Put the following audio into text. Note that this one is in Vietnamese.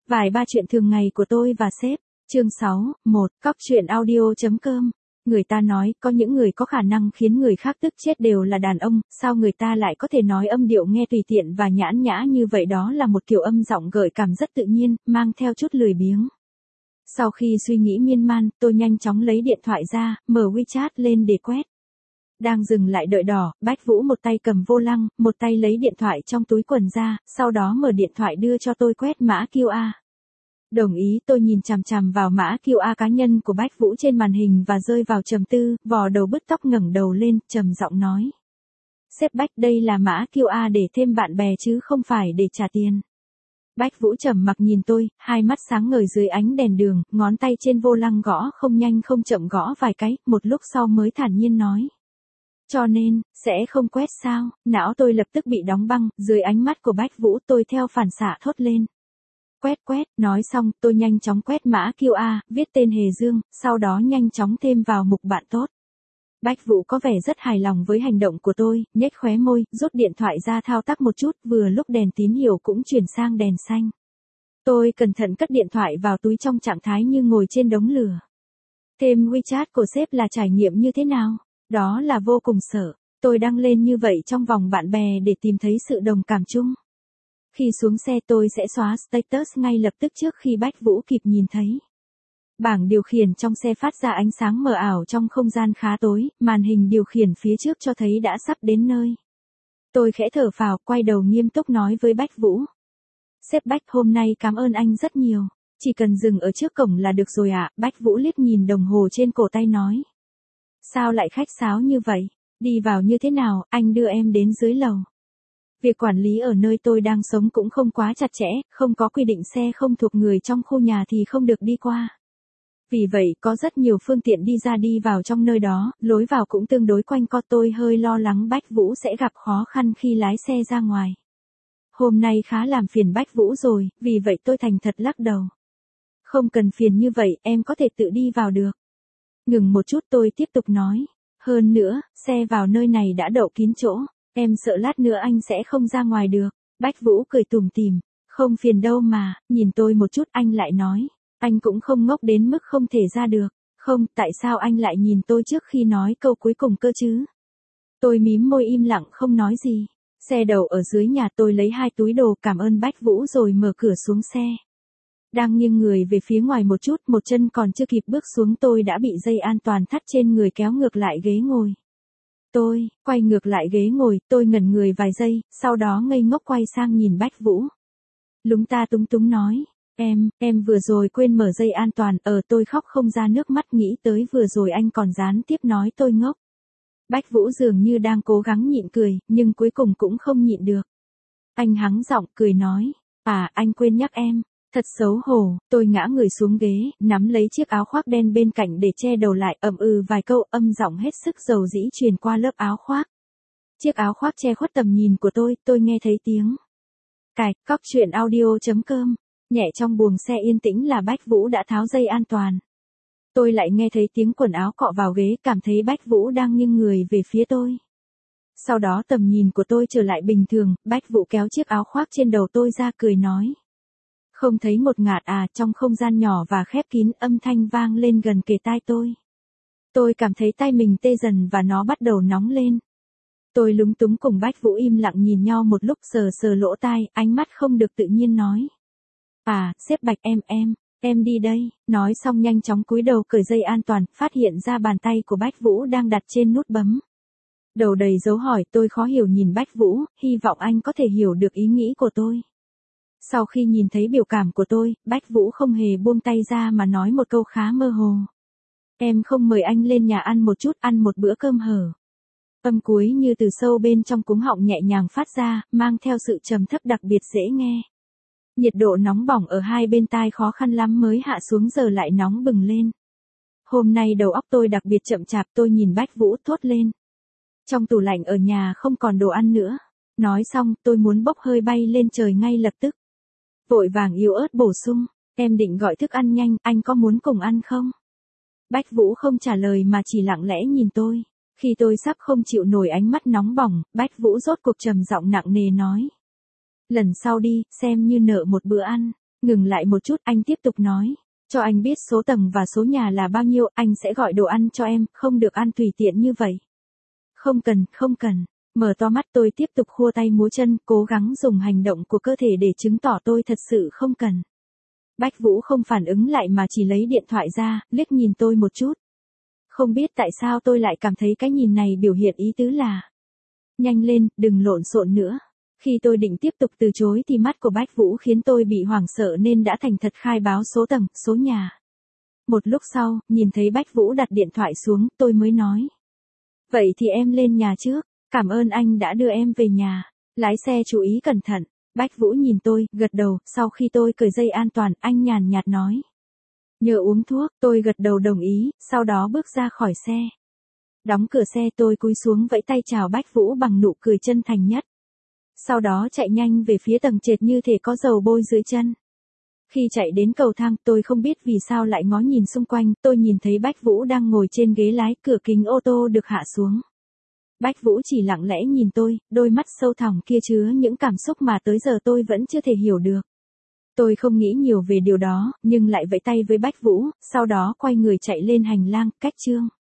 Vài ba chuyện thường ngày của tôi và sếp. Chương 6, 1, cóc.audio.com. Người ta nói, có những người có khả năng khiến người khác tức chết đều là đàn ông, sao người ta lại có thể nói âm điệu nghe tùy tiện và nhãn nhã như vậy? Đó là một kiểu âm giọng gợi cảm rất tự nhiên, mang theo chút lười biếng. Sau khi suy nghĩ miên man, tôi nhanh chóng lấy điện thoại ra, mở WeChat lên để quét. Đang dừng lại đợi đỏ, Bách Vũ một tay cầm vô lăng, một tay lấy điện thoại trong túi quần ra, sau đó mở điện thoại đưa cho tôi quét mã QR. Đồng ý, tôi nhìn chằm chằm vào mã QR cá nhân của Bách Vũ trên màn hình và rơi vào trầm tư, vò đầu bứt tóc ngẩng đầu lên, trầm giọng nói. Sếp Bách, đây là mã QR để thêm bạn bè chứ không phải để trả tiền. Bách Vũ trầm mặc nhìn tôi, hai mắt sáng ngời dưới ánh đèn đường, ngón tay trên vô lăng gõ không nhanh không chậm gõ vài cái, một lúc sau mới thản nhiên nói. Cho nên, sẽ không quét sao? Não tôi lập tức bị đóng băng, dưới ánh mắt của Bách Vũ tôi theo phản xạ thốt lên. Quét, nói xong, tôi nhanh chóng quét mã QR, viết tên Hề Dương, sau đó nhanh chóng thêm vào mục bạn tốt. Bách Vũ có vẻ rất hài lòng với hành động của tôi, nhếch khóe môi, rút điện thoại ra thao tác một chút, vừa lúc đèn tín hiệu cũng chuyển sang đèn xanh. Tôi cẩn thận cất điện thoại vào túi trong trạng thái như ngồi trên đống lửa. Thêm WeChat của sếp là trải nghiệm như thế nào? Đó là vô cùng sợ. Tôi đăng lên như vậy trong vòng bạn bè để tìm thấy sự đồng cảm chung. Khi xuống xe tôi sẽ xóa status ngay lập tức trước khi Bách Vũ kịp nhìn thấy. Bảng điều khiển trong xe phát ra ánh sáng mờ ảo trong không gian khá tối, màn hình điều khiển phía trước cho thấy đã sắp đến nơi. Tôi khẽ thở phào, quay đầu nghiêm túc nói với Bách Vũ. Sếp Bách, hôm nay cảm ơn anh rất nhiều. Chỉ cần dừng ở trước cổng là được rồi ạ. Bách Vũ liếc nhìn đồng hồ trên cổ tay nói. Sao lại khách sáo như vậy? Đi vào như thế nào, anh đưa em đến dưới lầu. Việc quản lý ở nơi tôi đang sống cũng không quá chặt chẽ, không có quy định xe không thuộc người trong khu nhà thì không được đi qua. Vì vậy, có rất nhiều phương tiện đi ra đi vào trong nơi đó, lối vào cũng tương đối quanh co. Tôi hơi lo lắng Bách Vũ sẽ gặp khó khăn khi lái xe ra ngoài. Hôm nay khá làm phiền Bách Vũ rồi, vì vậy tôi thành thật lắc đầu. Không cần phiền như vậy, em có thể tự đi vào được. Ngừng một chút tôi tiếp tục nói. Hơn nữa, xe vào nơi này đã đậu kín chỗ. Em sợ lát nữa anh sẽ không ra ngoài được. Bách Vũ cười tủm tỉm. Không phiền đâu mà, nhìn tôi một chút anh lại nói. Anh cũng không ngốc đến mức không thể ra được. Không, tại sao anh lại nhìn tôi trước khi nói câu cuối cùng cơ chứ? Tôi mím môi im lặng không nói gì. Xe đậu ở dưới nhà tôi lấy hai túi đồ cảm ơn Bách Vũ rồi mở cửa xuống xe. Đang nghiêng người về phía ngoài một chút, một chân còn chưa kịp bước xuống tôi đã bị dây an toàn thắt trên người kéo ngược lại ghế ngồi. Tôi, quay ngược lại ghế ngồi, tôi ngẩn người vài giây, sau đó ngây ngốc quay sang nhìn Bách Vũ. Lúng ta túng túng nói, em vừa rồi quên mở dây an toàn, tôi khóc không ra nước mắt nghĩ tới vừa rồi anh còn gián tiếp nói tôi ngốc. Bách Vũ dường như đang cố gắng nhịn cười, nhưng cuối cùng cũng không nhịn được. Anh hắng giọng cười nói, anh quên nhắc em. Thật xấu hổ, tôi ngã người xuống ghế, nắm lấy chiếc áo khoác đen bên cạnh để che đầu lại, vài câu âm giọng hết sức dầu dĩ truyền qua lớp áo khoác. Chiếc áo khoác che khuất tầm nhìn của tôi nghe thấy tiếng. Cài, cóc.audio.com, nhẹ trong buồng xe yên tĩnh là Bách Vũ đã tháo dây an toàn. Tôi lại nghe thấy tiếng quần áo cọ vào ghế, cảm thấy Bách Vũ đang nghiêng người về phía tôi. Sau đó tầm nhìn của tôi trở lại bình thường, Bách Vũ kéo chiếc áo khoác trên đầu tôi ra cười nói. Không thấy ngột ngạt trong không gian nhỏ và khép kín âm thanh vang lên gần kề tai tôi. Tôi cảm thấy tay mình tê dần và nó bắt đầu nóng lên. Tôi lúng túng cùng Bách Vũ im lặng nhìn nhau một lúc sờ sờ lỗ tai, ánh mắt không được tự nhiên nói. Sếp Bạch em đi đây, nói xong nhanh chóng cúi đầu cởi dây an toàn, phát hiện ra bàn tay của Bách Vũ đang đặt trên nút bấm. Đầu đầy dấu hỏi tôi khó hiểu nhìn Bách Vũ, hy vọng anh có thể hiểu được ý nghĩ của tôi. Sau khi nhìn thấy biểu cảm của tôi, Bách Vũ không hề buông tay ra mà nói một câu khá mơ hồ. Em không mời anh lên nhà ăn một chút, ăn một bữa cơm hở. Âm cuối như từ sâu bên trong cuống họng nhẹ nhàng phát ra, mang theo sự trầm thấp đặc biệt dễ nghe. Nhiệt độ nóng bỏng ở hai bên tai khó khăn lắm mới hạ xuống giờ lại nóng bừng lên. Hôm nay đầu óc tôi đặc biệt chậm chạp tôi nhìn Bách Vũ thốt lên. Trong tủ lạnh ở nhà không còn đồ ăn nữa. Nói xong tôi muốn bốc hơi bay lên trời ngay lập tức. Vội vàng yếu ớt bổ sung, em định gọi thức ăn nhanh, anh có muốn cùng ăn không? Bách Vũ không trả lời mà chỉ lặng lẽ nhìn tôi. Khi tôi sắp không chịu nổi ánh mắt nóng bỏng, Bách Vũ rốt cuộc trầm giọng nặng nề nói. Lần sau đi, xem như nợ một bữa ăn. Ngừng lại một chút, anh tiếp tục nói. Cho anh biết số tầng và số nhà là bao nhiêu, anh sẽ gọi đồ ăn cho em, không được ăn tùy tiện như vậy. Không cần, không cần. Mở to mắt tôi tiếp tục khua tay múa chân, cố gắng dùng hành động của cơ thể để chứng tỏ tôi thật sự không cần. Bách Vũ không phản ứng lại mà chỉ lấy điện thoại ra, liếc nhìn tôi một chút. Không biết tại sao tôi lại cảm thấy cái nhìn này biểu hiện ý tứ là: nhanh lên, đừng lộn xộn nữa. Khi tôi định tiếp tục từ chối thì mắt của Bách Vũ khiến tôi bị hoảng sợ nên đã thành thật khai báo số tầng, số nhà. Một lúc sau, nhìn thấy Bách Vũ đặt điện thoại xuống, tôi mới nói. Vậy thì em lên nhà trước, cảm ơn anh đã đưa em về nhà. Lái xe chú ý cẩn thận. Bách Vũ nhìn tôi, gật đầu, sau khi tôi cởi dây an toàn, anh nhàn nhạt nói. Nhớ uống thuốc, tôi gật đầu đồng ý, sau đó bước ra khỏi xe. Đóng cửa xe tôi cúi xuống vẫy tay chào Bách Vũ bằng nụ cười chân thành nhất. Sau đó chạy nhanh về phía tầng trệt như thể có dầu bôi dưới chân. Khi chạy đến cầu thang, tôi không biết vì sao lại ngó nhìn xung quanh, tôi nhìn thấy Bách Vũ đang ngồi trên ghế lái, cửa kính ô tô được hạ xuống. Bách Vũ chỉ lặng lẽ nhìn tôi, đôi mắt sâu thẳm kia chứa những cảm xúc mà tới giờ tôi vẫn chưa thể hiểu được. Tôi không nghĩ nhiều về điều đó, nhưng lại vẫy tay với Bách Vũ, sau đó quay người chạy lên hành lang, cách chương.